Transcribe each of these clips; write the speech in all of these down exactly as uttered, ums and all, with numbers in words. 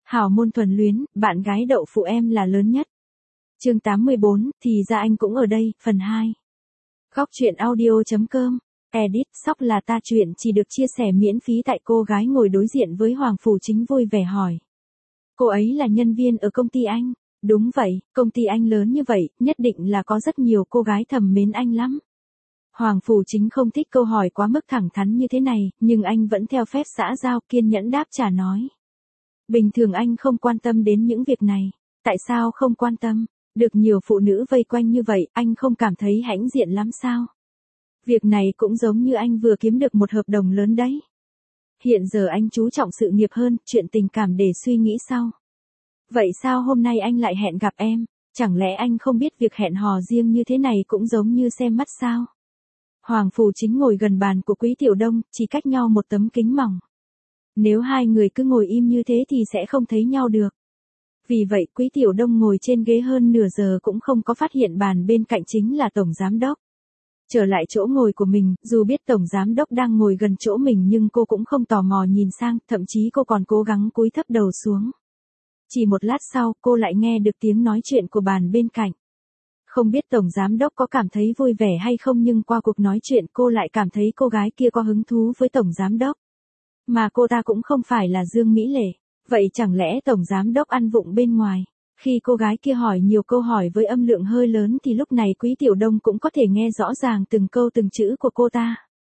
Hào môn thuần luyến, bạn gái đậu phụ em là lớn nhất. Chương tám mươi bốn, thì ra anh cũng ở đây, phần hai. Góc truyện audio.com. Edit, sóc là ta chuyện chỉ được chia sẻ miễn phí tại cô gái ngồi đối diện với Hoàng Phủ Chính vui vẻ hỏi. Cô ấy là nhân viên ở công ty anh. Đúng vậy, công ty anh lớn như vậy, nhất định là có rất nhiều cô gái thầm mến anh lắm. Hoàng Phủ Chính không thích câu hỏi quá mức thẳng thắn như thế này, nhưng anh vẫn theo phép xã giao kiên nhẫn đáp trả nói. Bình thường anh không quan tâm đến những việc này. Tại sao không quan tâm? Được nhiều phụ nữ vây quanh như vậy, anh không cảm thấy hãnh diện lắm sao? Việc này cũng giống như anh vừa kiếm được một hợp đồng lớn đấy. Hiện giờ anh chú trọng sự nghiệp hơn, chuyện tình cảm để suy nghĩ sau. Vậy sao hôm nay anh lại hẹn gặp em? Chẳng lẽ anh không biết việc hẹn hò riêng như thế này cũng giống như xem mắt sao? Hoàng Phủ Chính ngồi gần bàn của Quý Tiểu Đông, chỉ cách nhau một tấm kính mỏng. Nếu hai người cứ ngồi im như thế thì sẽ không thấy nhau được. Vì vậy Quý Tiểu Đông ngồi trên ghế hơn nửa giờ cũng không có phát hiện bàn bên cạnh chính là Tổng Giám Đốc. Trở lại chỗ ngồi của mình, dù biết Tổng Giám Đốc đang ngồi gần chỗ mình nhưng cô cũng không tò mò nhìn sang, thậm chí cô còn cố gắng cúi thấp đầu xuống. Chỉ một lát sau, cô lại nghe được tiếng nói chuyện của bàn bên cạnh. Không biết Tổng Giám Đốc có cảm thấy vui vẻ hay không nhưng qua cuộc nói chuyện cô lại cảm thấy cô gái kia có hứng thú với Tổng Giám Đốc. Mà cô ta cũng không phải là Dương Mỹ Lệ. Vậy chẳng lẽ Tổng Giám Đốc ăn vụng bên ngoài? Khi cô gái kia hỏi nhiều câu hỏi với âm lượng hơi lớn thì lúc này Quý Tiểu Đông cũng có thể nghe rõ ràng từng câu từng chữ của cô ta.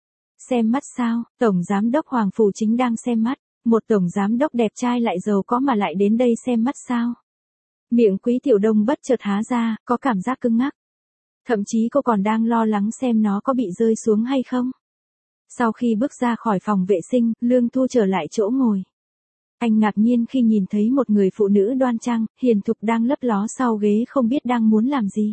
Xem mắt sao? Tổng Giám Đốc Hoàng Phủ Chính đang xem mắt. Một Tổng Giám Đốc đẹp trai lại giàu có mà lại đến đây xem mắt sao? Miệng Quý Tiểu Đông bất chợt há ra, có cảm giác cứng ngắc. Thậm chí cô còn đang lo lắng xem nó có bị rơi xuống hay không. Sau khi bước ra khỏi phòng vệ sinh, Lương Thu trở lại chỗ ngồi. Anh ngạc nhiên khi nhìn thấy một người phụ nữ đoan trang, hiền thục đang lấp ló sau ghế không biết đang muốn làm gì.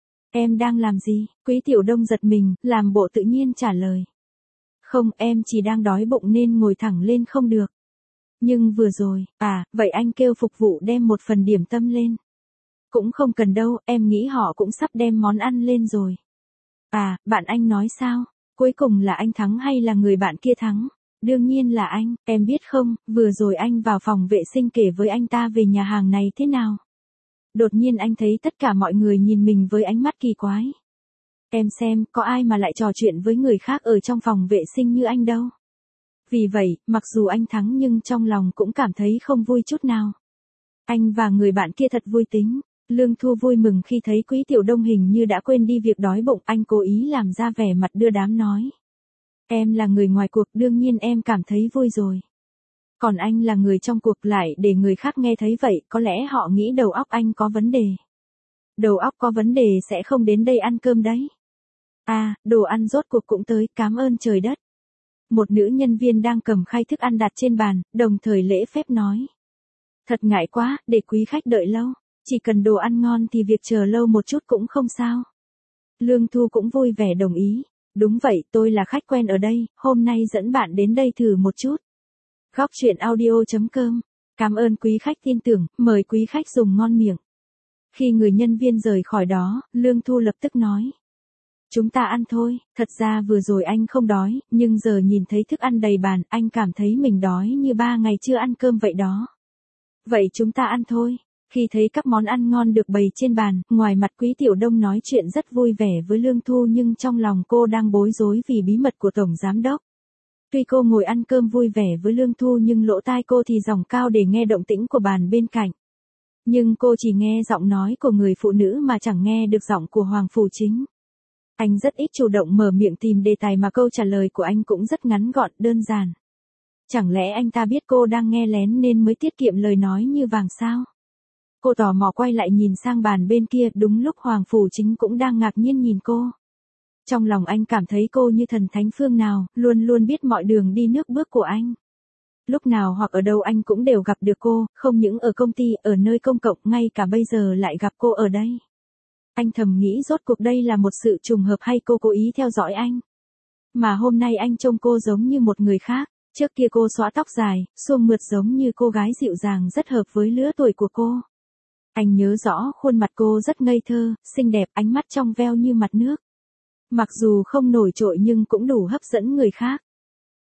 Em đang làm gì? Quý Tiểu Đông giật mình, làm bộ tự nhiên trả lời. Không, em chỉ đang đói bụng nên ngồi thẳng lên không được. Nhưng vừa rồi, à, vậy anh kêu phục vụ đem một phần điểm tâm lên. Cũng không cần đâu, em nghĩ họ cũng sắp đem món ăn lên rồi. À, bạn anh nói sao? Cuối cùng là anh thắng hay là người bạn kia thắng? Đương nhiên là anh, em biết không, vừa rồi anh vào phòng vệ sinh kể với anh ta về nhà hàng này thế nào. Đột nhiên anh thấy tất cả mọi người nhìn mình với ánh mắt kỳ quái. Em xem, có ai mà lại trò chuyện với người khác ở trong phòng vệ sinh như anh đâu. Vì vậy, mặc dù anh thắng nhưng trong lòng cũng cảm thấy không vui chút nào. Anh và người bạn kia thật vui tính. Lương Thu vui mừng khi thấy Quý Tiểu Đông hình như đã quên đi việc đói bụng, anh cố ý làm ra vẻ mặt đưa đám nói. Em là người ngoài cuộc đương nhiên em cảm thấy vui rồi. Còn anh là người trong cuộc lại để người khác nghe thấy vậy, có lẽ họ nghĩ đầu óc anh có vấn đề. Đầu óc có vấn đề sẽ không đến đây ăn cơm đấy. À, đồ ăn rốt cuộc cũng tới, cảm ơn trời đất. Một nữ nhân viên đang cầm khay thức ăn đặt trên bàn, đồng thời lễ phép nói. Thật ngại quá, để quý khách đợi lâu. Chỉ cần đồ ăn ngon thì việc chờ lâu một chút cũng không sao. Lương Thu cũng vui vẻ đồng ý. Đúng vậy, tôi là khách quen ở đây, hôm nay dẫn bạn đến đây thử một chút. Góc truyện audio.com. Cảm ơn quý khách tin tưởng, mời quý khách dùng ngon miệng. Khi người nhân viên rời khỏi đó, Lương Thu lập tức nói. Chúng ta ăn thôi, thật ra vừa rồi anh không đói, nhưng giờ nhìn thấy thức ăn đầy bàn, anh cảm thấy mình đói như ba ngày chưa ăn cơm vậy đó. Vậy chúng ta ăn thôi. Khi thấy các món ăn ngon được bày trên bàn, ngoài mặt Quý Tiểu Đông nói chuyện rất vui vẻ với Lương Thu nhưng trong lòng cô đang bối rối vì bí mật của Tổng Giám Đốc. Tuy cô ngồi ăn cơm vui vẻ với Lương Thu nhưng lỗ tai cô thì dòng cao để nghe động tĩnh của bàn bên cạnh. Nhưng cô chỉ nghe giọng nói của người phụ nữ mà chẳng nghe được giọng của Hoàng Phủ Chính. Anh rất ít chủ động mở miệng tìm đề tài mà câu trả lời của anh cũng rất ngắn gọn, đơn giản. Chẳng lẽ anh ta biết cô đang nghe lén nên mới tiết kiệm lời nói như vàng sao? Cô tò mò quay lại nhìn sang bàn bên kia, đúng lúc Hoàng Phủ Chính cũng đang ngạc nhiên nhìn cô. Trong lòng anh cảm thấy cô như thần thánh phương nào, luôn luôn biết mọi đường đi nước bước của anh. Lúc nào hoặc ở đâu anh cũng đều gặp được cô, không những ở công ty, ở nơi công cộng, ngay cả bây giờ lại gặp cô ở đây. Anh thầm nghĩ rốt cuộc đây là một sự trùng hợp hay cô cố ý theo dõi anh. Mà hôm nay anh trông cô giống như một người khác, trước kia cô xõa tóc dài, suông mượt giống như cô gái dịu dàng rất hợp với lứa tuổi của cô. Anh nhớ rõ khuôn mặt cô rất ngây thơ, xinh đẹp, ánh mắt trong veo như mặt nước. Mặc dù không nổi trội nhưng cũng đủ hấp dẫn người khác.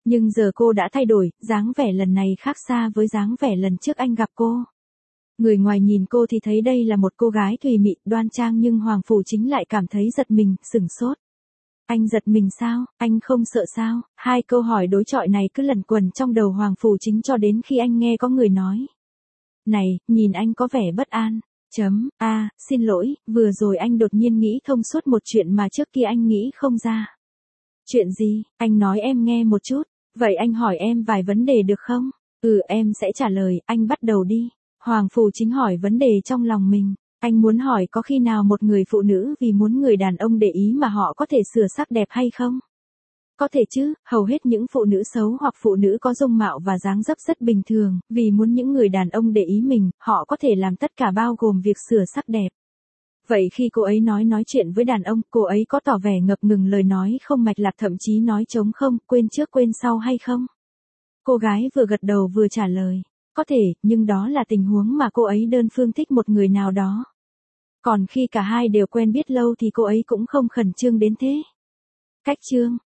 Nhưng giờ cô đã thay đổi, dáng vẻ lần này khác xa với dáng vẻ lần trước anh gặp cô. Người ngoài nhìn cô thì thấy đây là một cô gái thùy mị, đoan trang, nhưng Hoàng Phủ Chính lại cảm thấy giật mình, sửng sốt. Anh giật mình sao, anh không sợ sao? Hai câu hỏi đối chọi này cứ lẩn quẩn trong đầu Hoàng Phủ Chính cho đến khi anh nghe có người nói. Này, nhìn anh có vẻ bất an. Chấm, a, à, xin lỗi, vừa rồi anh đột nhiên nghĩ thông suốt một chuyện mà trước kia anh nghĩ không ra. Chuyện gì, anh nói em nghe một chút. Vậy anh hỏi em vài vấn đề được không? Ừ, em sẽ trả lời, anh bắt đầu đi. Hoàng Phủ Chính hỏi vấn đề trong lòng mình. Anh muốn hỏi có khi nào một người phụ nữ vì muốn người đàn ông để ý mà họ có thể sửa sắc đẹp hay không? Có thể chứ, hầu hết những phụ nữ xấu hoặc phụ nữ có dung mạo và dáng dấp rất bình thường, vì muốn những người đàn ông để ý mình, họ có thể làm tất cả bao gồm việc sửa sắc đẹp. Vậy khi cô ấy nói nói chuyện với đàn ông, cô ấy có tỏ vẻ ngập ngừng, lời nói không mạch lạc, thậm chí nói trống không, quên trước quên sau hay không? Cô gái vừa gật đầu vừa trả lời. Có thể, nhưng đó là tình huống mà cô ấy đơn phương thích một người nào đó. Còn khi cả hai đều quen biết lâu thì cô ấy cũng không khẩn trương đến thế. Cách chương